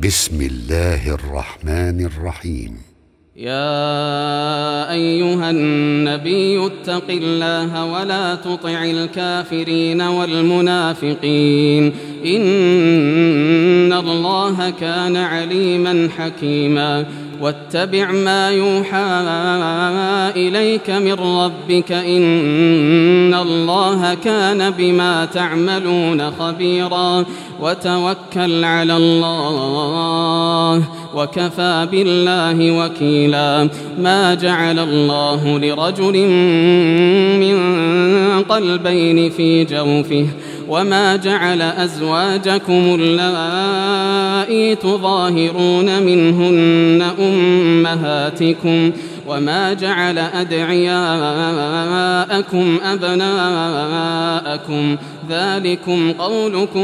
بسم الله الرحمن الرحيم. يا أيها النبي اتق الله ولا تطع الكافرين والمنافقين إن الله كان عليما حكيما. واتبع ما يوحى إليك من ربك إن الله كان بما تعملون خبيرا. وتوكل على الله وكفى بالله وكيلا. ما جعل الله لرجل من قلبين في جوفه وما جعل أزواجكم اللائي تظاهرون منهن أمهاتكم وما جعل أدعياءكم أبناءكم ذلكم قولكم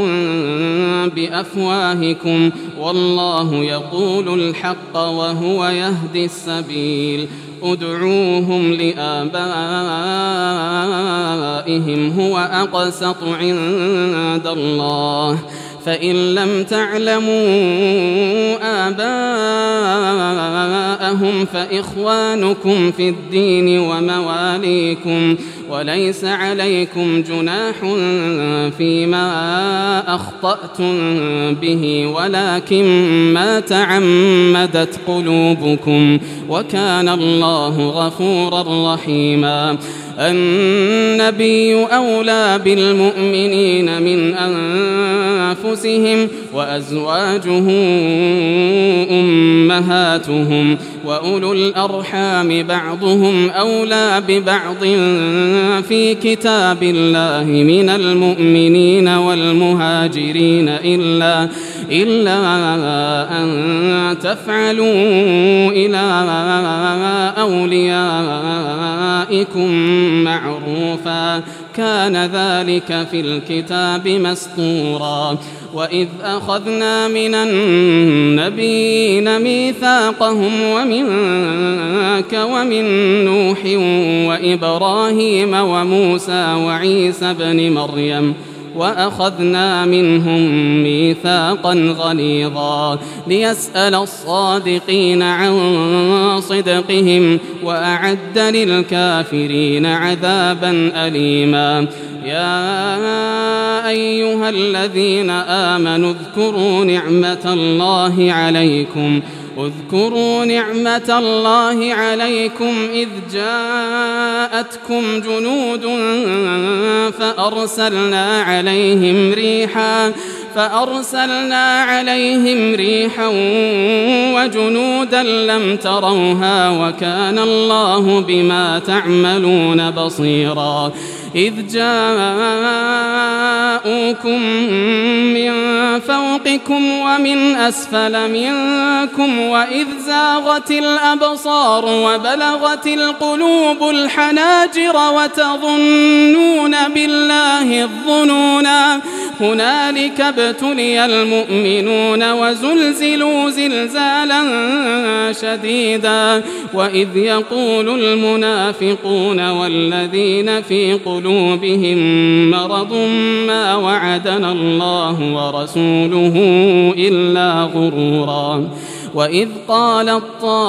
بأفواهكم والله يقول الحق وهو يهدي السبيل. ادعوهم لآبائهم هو أقسط عند الله فإن لم تعلموا آباءهم فإخوانكم في الدين ومواليكم وليس عليكم جناح فيما أخطأتم به ولكن ما تعمدت قلوبكم وكان الله غفورا رحيما. النبي أولى بالمؤمنين من أنفسهم وأزواجه أمهاتهم وأولو الأرحام بعضهم أولى ببعض في كتاب الله من المؤمنين والمهاجرين إلا أن تفعلوا إلى أوليائكم معروفا كان ذلك في الكتاب مسطورا. وإذ أخذنا من النبيين ميثاقهم ومنك ومن نوح وإبراهيم وموسى وعيسى بن مريم وأخذنا منهم ميثاقا غليظا ليسأل الصادقين عن صدقهم وأعد للكافرين عذابا أليما. يا أيها الذين آمنوا اذكروا نعمة الله عليكم إذ جاءتكم جنود فأرسلنا عليهم ريحا وجنودا لم تروها وكان الله بما تعملون بصيرا. إذ جاءوكم من فوقكم ومن أسفل منكم وإذ زاغت الأبصار وبلغت القلوب الحناجر وتظنون بالله الظنونا. هنالك ابتلي المؤمنون وزلزلوا زلزالا شديدا. وإذ يقول المنافقون والذين في قلوبهم مرض ما وعدنا الله ورسوله إلا غرورا. وإذ قالت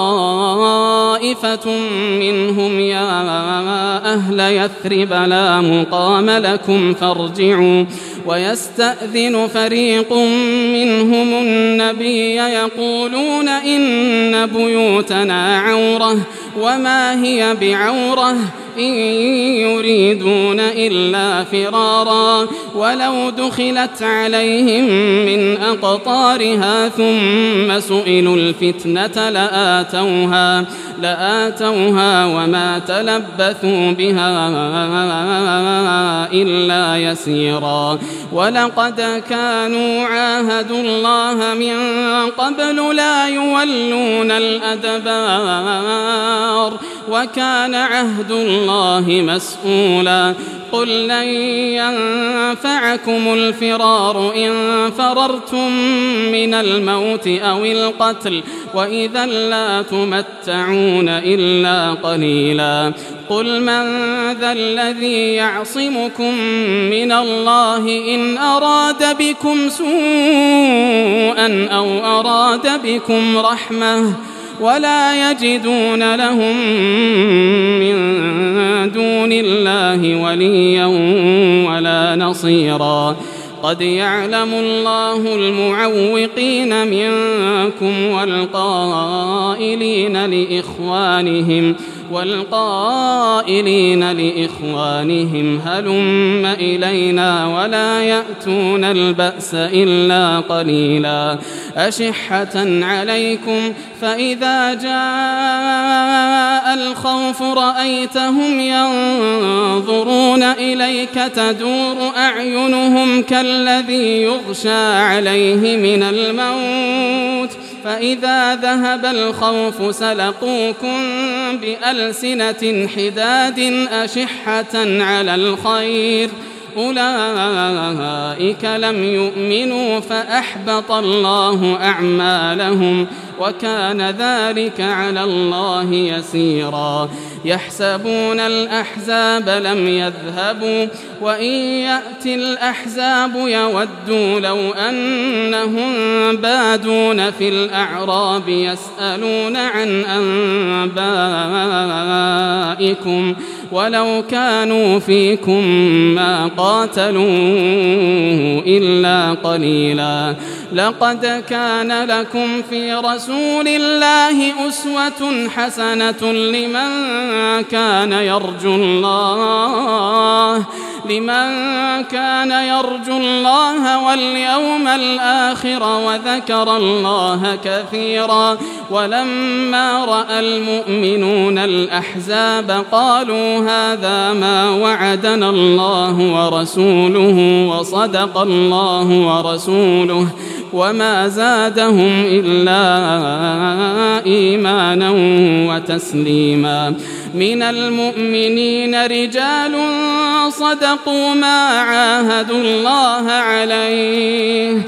طائفة منهم يا أهل يثرب لا مقام لكم فارجعوا ويستأذن فريق منهم النبي يقولون إن بيوتنا عورة وما هي بعورة إن يريدون إلا فرارا ولو دخلت عليهم من أقطارها ثم سئلوا الفتنة لآتوها وما تلبثوا بها إلا يسيرا. ولقد كانوا عاهدوا الله من قبل لا يولون الأدبار وكان عهد الله مسؤولا قل لن ينفعكم الفرار إن فررتم من الموت أو القتل وإذا لا تمتعون إلا قليلا قل من ذا الذي يعصمكم من الله إن أراد بكم سوءا أو أراد بكم رحمة ولا يجدون لهم من دون الله وليا ولا نصيرا قد يعلم الله المعوقين منكم والقائلين لإخوانهم هلم إلينا ولا يأتون البأس إلا قليلا أشحة عليكم فإذا جاء الخوف رأيتهم ينظرون إليك تدور أعينهم كالذي يغشى عليه من الموت فإذا ذهب الخوف سلقوكم بألسنة حداد أشحة على الخير أولئك لم يؤمنوا فأحبط الله أعمالهم وكان ذلك على الله يسيرا يحسبون الأحزاب لم يذهبوا وإن يأتي الأحزاب يودوا لو أنهم بادون في الأعراب يسألون عن أنبائكم ولو كانوا فيكم ما قاتلوا إلا قليلا لقد كان لكم في رسول الله أسوة حسنة لمن كان يرجو الله واليوم الآخر وذكر الله كثيرا ولما رأى المؤمنون الأحزاب قالوا هذا ما وعدنا الله ورسوله وصدق الله ورسوله وما زادهم إلا إيمانا وتسليما من المؤمنين رجال صدقوا ما عاهدوا الله عليه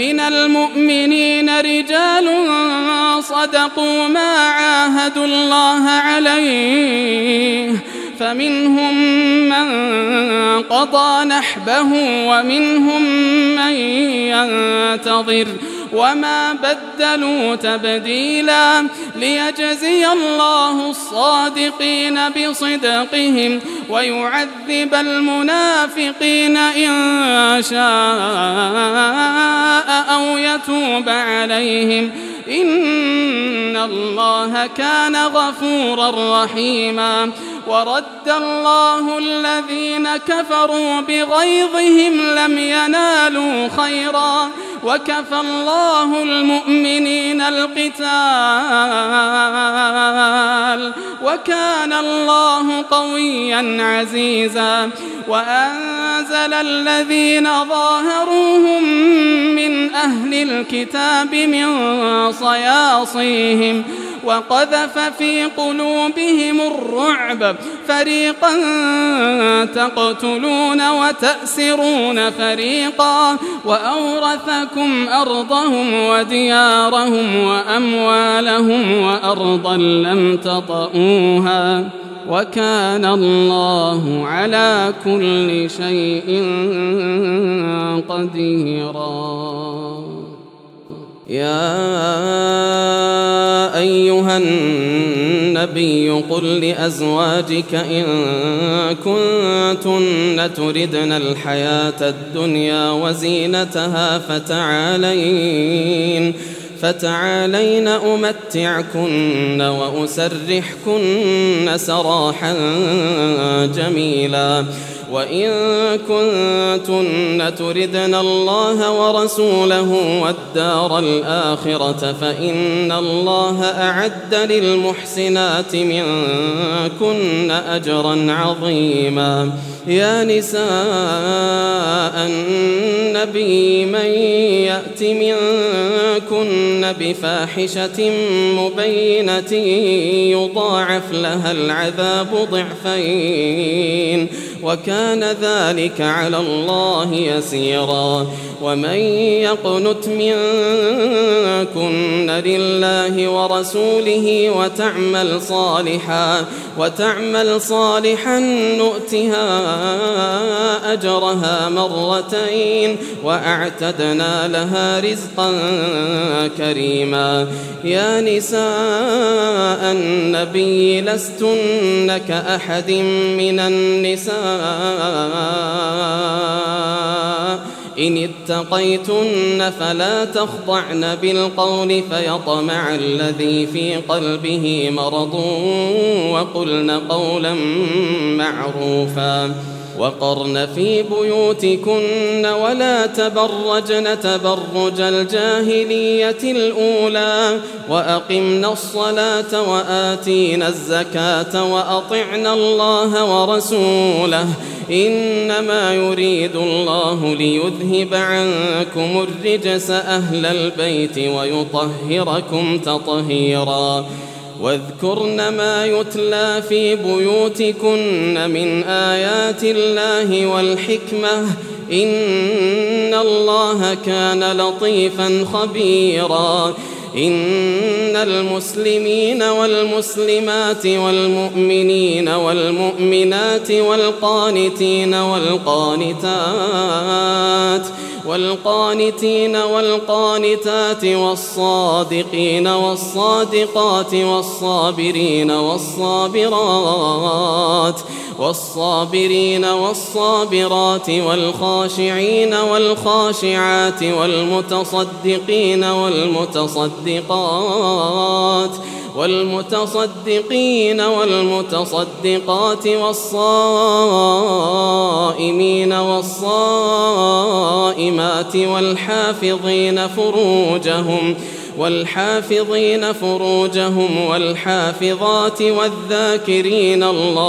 فمنهم من قضى نحبه ومنهم من ينتظر وما بدلوا تبديلا ليجزي الله الصادقين بصدقهم ويعذب المنافقين إن شاء أو يتوب عليهم إن الله كان غفورا رحيما ورد الله الذين كفروا بغيظهم لم ينالوا خيرا وكفى الله المؤمنين القتال وكان الله قويا عزيزا وأنزل الذين ظاهروهم من أهل الكتاب من صياصيهم وقذف في قلوبهم الرعب فريقا تقتلون وتأسرون فريقا وأورثكم أرضهم وديارهم وأموالهم وأرضا لم تطئوها وكان الله على كل شيء قديرا يا أيها النبي قل لأزواجك إن كنتن تردن الحياة الدنيا وزينتها فتعالين أمتعكن وأسرحكن سراحا جميلا وإن كنتن تردن الله ورسوله والدار الآخرة فإن الله أعد للمحسنات منكن أجرا عظيما. يا نساء النبي من يأت منكن بفاحشة مبينة يضاعف لها العذاب ضعفين وكان ذلك على الله يسيرا. ومن يقنت منكن لله ورسوله وتعمل صالحا نؤتها أجرها مرتين وأعتدنا لها رزقا كريما. يا نساء النبي لستن كأحد من النساء إن اتقيتن فلا تخضعن بالقول فيطمع الذي في قلبه مرض وقلن قولا معروفا. وقرن في بيوتكن ولا تبرجن تبرج الجاهلية الأولى وأقمنا الصلاة وآتينا الزكاة وأطعنا الله ورسوله إنما يريد الله ليذهب عنكم الرجس أهل البيت ويطهركم تطهيرا. واذكرن ما يتلى في بيوتكن من آيات الله والحكمة إن الله كان لطيفا خبيرا. إن المسلمين والمسلمات والمؤمنين والمؤمنات والقانتين والقانتات والصادقين والصادقات والصابرين والصابرات والخاشعين والخاشعات والمتصدقين والمتصدقات والصائمين والصائمات والحافظين فروجهم والحافظات والذاكرين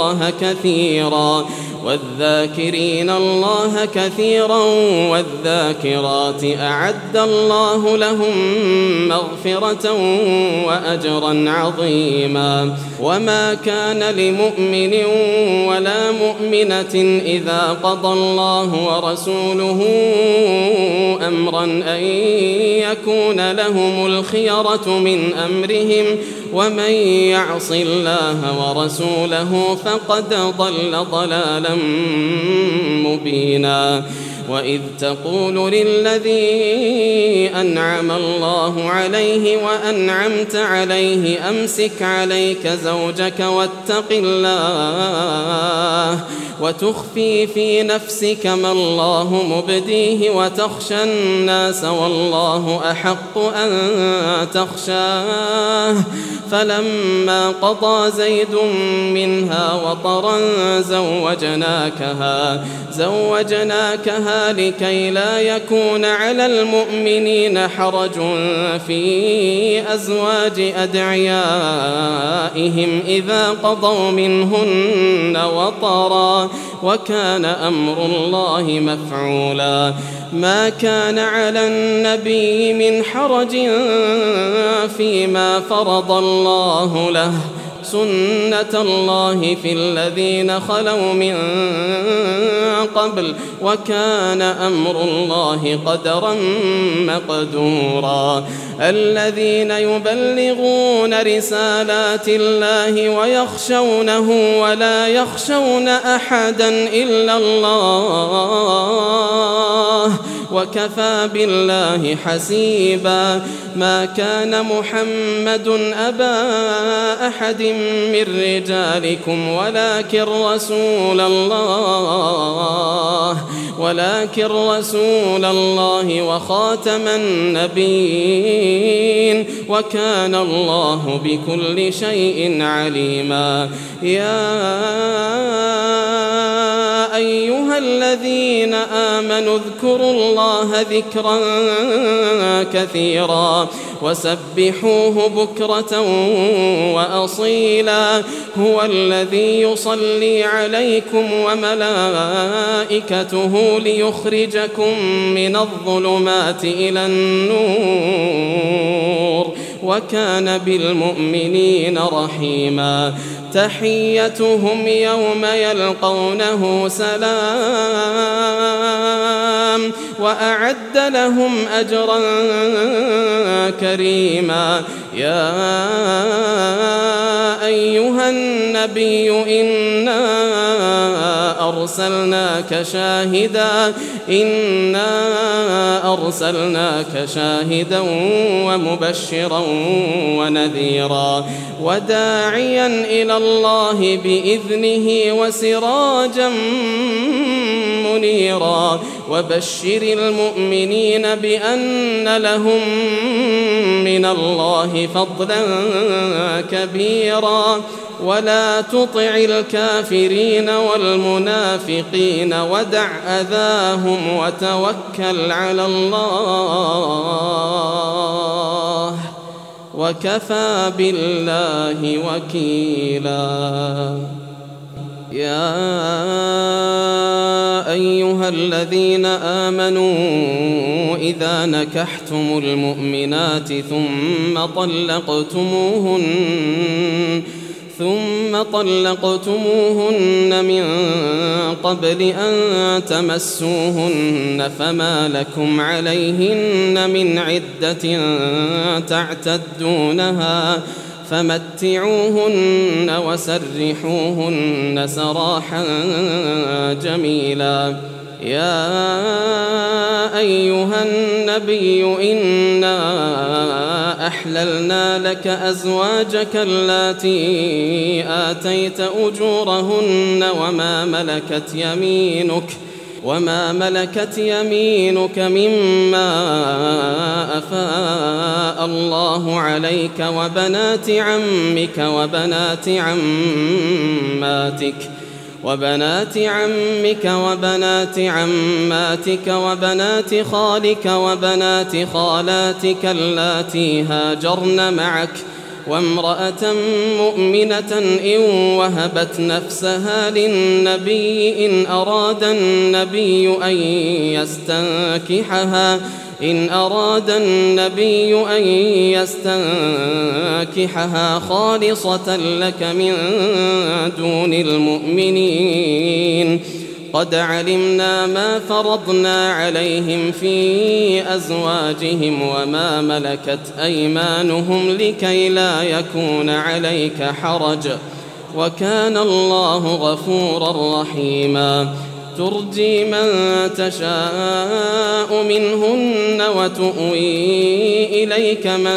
الله كثيرا والذاكرات أعد الله لهم مغفرة وأجرا عظيما. وما كان لمؤمن ولا مؤمنة إذا قضى الله ورسوله أمرا أن يكون لهم الخيرة من أمرهم ومن يعص الله ورسوله فقد ضل ضلالا مبينا. وإذ تقول للذي أنعم الله عليه وأنعمت عليه أمسك عليك زوجك واتق الله وتخفي في نفسك ما الله مبديه وتخشى الناس والله أحق أن تخشاه. فلما قضى زيد منها وطرا زوجناكها لكي لا يكون على المؤمنين حرج في أزواج أدعيائهم إذا قضوا منهن وطرا وكان أمر الله مفعولا. ما كان على النبي من حرج فيما فرض الله له سنة الله في الذين خلوا من قبل وكان أمر الله قدرا مقدورا. الذين يبلغون رسالات الله ويخشونه ولا يخشون أحدا إلا الله وكفى بالله حسيبا. ما كان محمد أبا أحد من رجالكم ولكن رسول الله وخاتم النبيين وكان الله بكل شيء عليما. يا أيها الذين آمنوا اذكروا الله ذكرا كثيرا وسبحوه بكرة وأصيلا هو الذي يصلي عليكم وملائكته ليخرجكم من الظلمات إلى النور وكان بالمؤمنين رحيما تحيتهم يوم يلقونه سلام وأعد لهم أجرا كريما يا أيها النبي إنا أرسلناك شاهدا ومبشرا ونذيرا وداعيا إلى الله بإذنه وسراجا منيرا وبشر المؤمنين بأن لهم من الله فضلا كبيرا ولا تطع الكافرين والمنافقين ودع أذاهم وتوكل على الله وكفى بالله وكيلا يا أيها الذين آمنوا إذا نكحتم المؤمنات ثم طلقتموهن من قبل أن تمسوهن فما لكم عليهن من عدة تعتدونها فمتعوهن وسرحوهن سراحا جميلا يا أيها النبي إنا أحللنا لك أزواجك اللاتي آتيت أجورهن وما ملكت يمينك مما أفاء الله عليك وبنات عمك وبنات عماتك وبنات خالك وبنات خالاتك اللاتي هاجرن معك وامرأة مؤمنة إن وهبت نفسها للنبي إن أراد النبي أن يستنكحها خالصة لك من دون المؤمنين قد علمنا ما فرضنا عليهم في أزواجهم وما ملكت أيمانهم لكي لا يكون عليك حرج وكان الله غفورا رحيما ترجي من تشاء منهن وتؤوي إليك من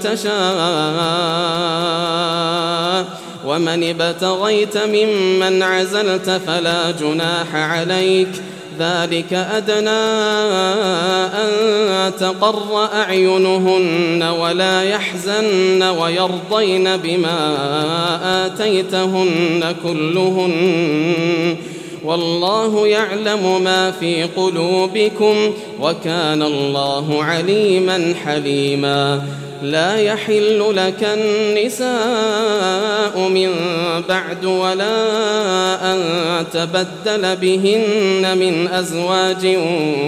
تشاء ومن ابتغيت ممن عزلت فلا جناح عليك ذلك أدنى أن تقر أعينهن ولا يحزن ويرضين بما آتيتهن كلهن والله يعلم ما في قلوبكم وكان الله عليما حليما لا يحل لك النساء من بعد ولا أن تبدل بهن من أزواج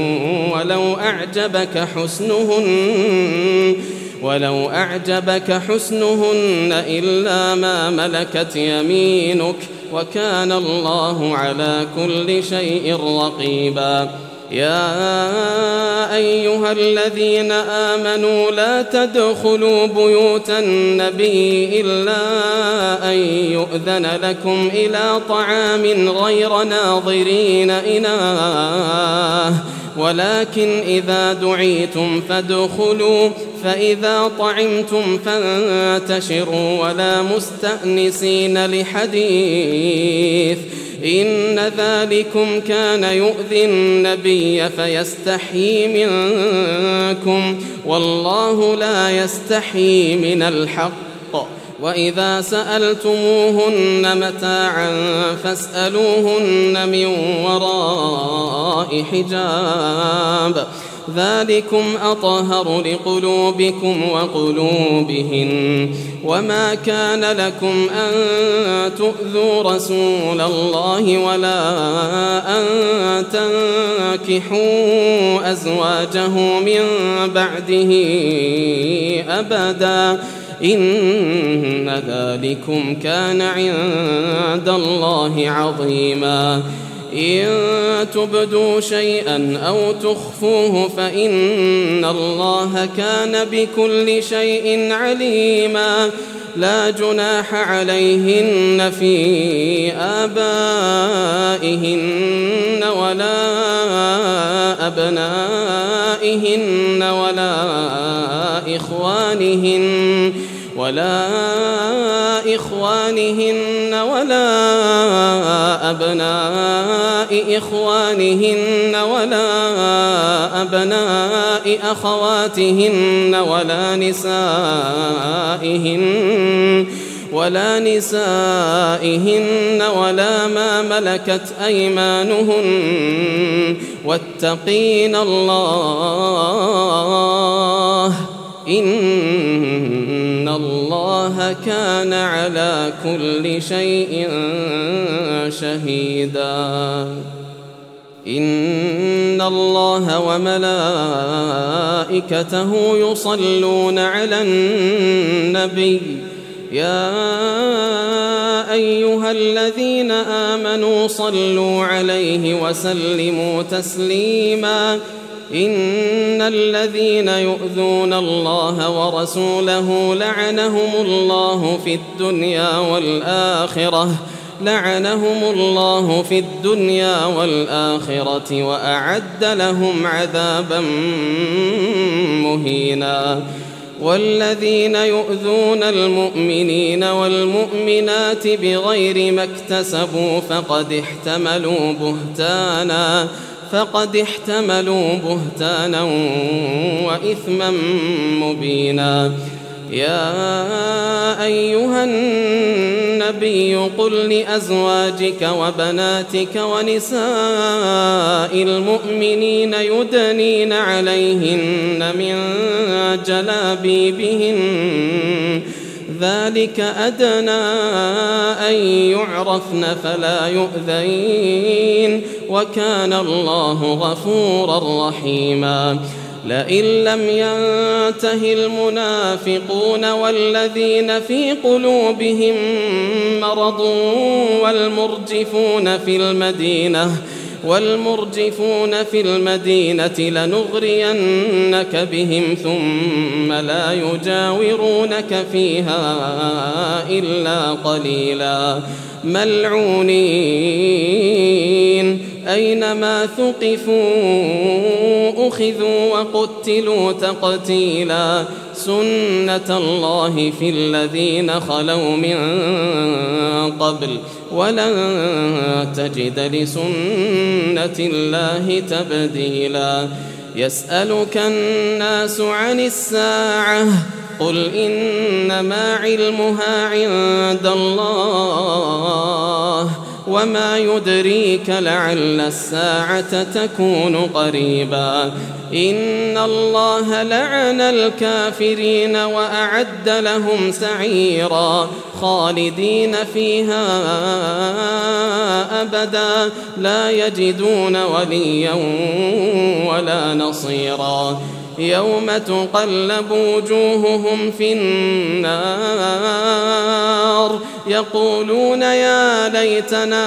ولو أعجبك حسنهن إلا ما ملكت يمينك وكان الله على كل شيء رقيبا يا أيها الذين آمنوا لا تدخلوا بيوت النبي إلا أن يؤذن لكم إلى طعام غير ناظرين إناه ولكن إذا دعيتم فادخلوا فإذا طعمتم فانتشروا ولا مستأنسين لحديث إن ذلكم كان يؤذي النبي فيستحيي منكم والله لا يستحيي من الحق وإذا سألتموهن متاعا فاسألوهن من وراء حجاب ذلكم أطهر لقلوبكم وقلوبهن وما كان لكم أن تؤذوا رسول الله ولا أن تنكحوا أزواجه من بعده أبدا إن ذلكم كان عند الله عظيما إن تبدوا شيئا أو تخفوه فإن الله كان بكل شيء عليما لا جناح عليهن في آبائهن ولا أبنائهن ولا إخوانهن ولا أبناء إخوانهن ولا أبناء أخواتهن ولا نسائهن ولا ما ملكت أيمانهن واتقين الله إن الله كان على كل شيء شهيدا إن الله وملائكته يصلون على النبي يا أيها الذين آمنوا صلوا عليه وسلموا تسليما إن الذين يؤذون الله ورسوله لعنهم الله في الدنيا والآخرة وأعد لهم عذابا مهينا والذين يؤذون المؤمنين والمؤمنات بغير ما اكتسبوا فقد احتملوا بهتانا وإثما مبينا يا أيها النبي قل لأزواجك وبناتك ونساء المؤمنين يدنين عليهن من جلابيبهن ذلك أدنى أن يعرفن فلا يؤذين وكان الله غفورا رحيما لئن لم ينته المنافقون والذين في قلوبهم مرض والمرجفون في المدينة لنغرينك بهم ثم لا يجاورونك فيها إلا قليلا ملعونين أينما ثقفوا أخذوا وقتلوا تقتيلا سنة الله في الذين خلوا من قبل ولن تجد لسنة الله تبديلا يسألك الناس عن الساعة قل إنما علمها عند الله وما يدريك لعل الساعة تكون قريبا إن الله لعن الكافرين وأعد لهم سعيرا خالدين فيها أبدا لا يجدون وليا ولا نصيرا يوم تقلب وجوههم في النار يقولون يا ليتنا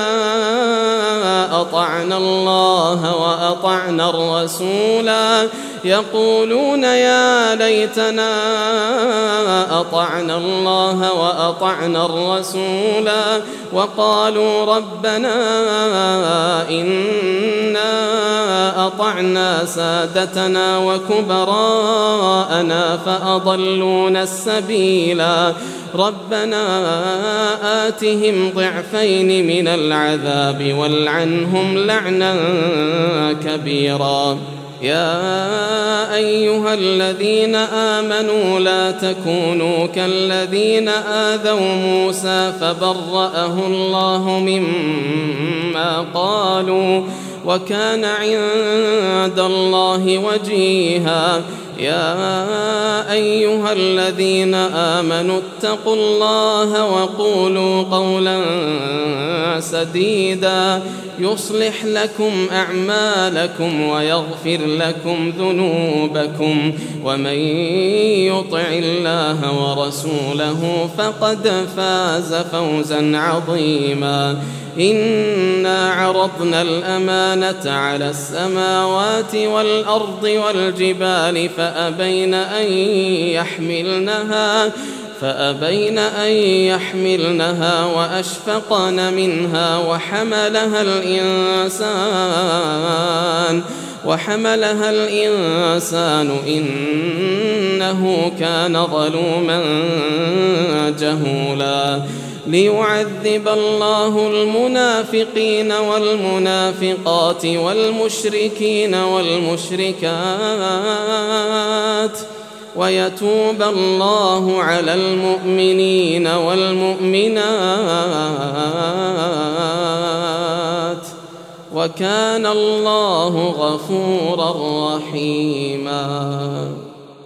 أطعنا الله وأطعنا الرسولا يقولون يا ليتنا أطعنا الله وأطعنا الرسولا وقالوا ربنا إنا أطعنا سادتنا وكبراءنا فأضلونا السبيلا ربنا آتهم ضعفين من العذاب والعنهم لعنا كبيرا يا أيها الذين آمنوا لا تكونوا كالذين آذوا موسى فبرأه الله مما قالوا وكان عند الله وجيها يا أيها الذين آمنوا اتقوا الله وقولوا قولا سديدا يصلح لكم أعمالكم ويغفر لكم ذنوبكم ومن يطع الله ورسوله فقد فاز فوزا عظيما إنا عرضنا الأمانة على السماوات والأرض والجبال فأبين أن يحملنها وأشفقن منها وحملها الإنسان إنه كان ظلوما جهولا ليعذب الله المنافقين والمنافقات والمشركين والمشركات ويتوب الله على المؤمنين والمؤمنات وكان الله غفورا رحيما.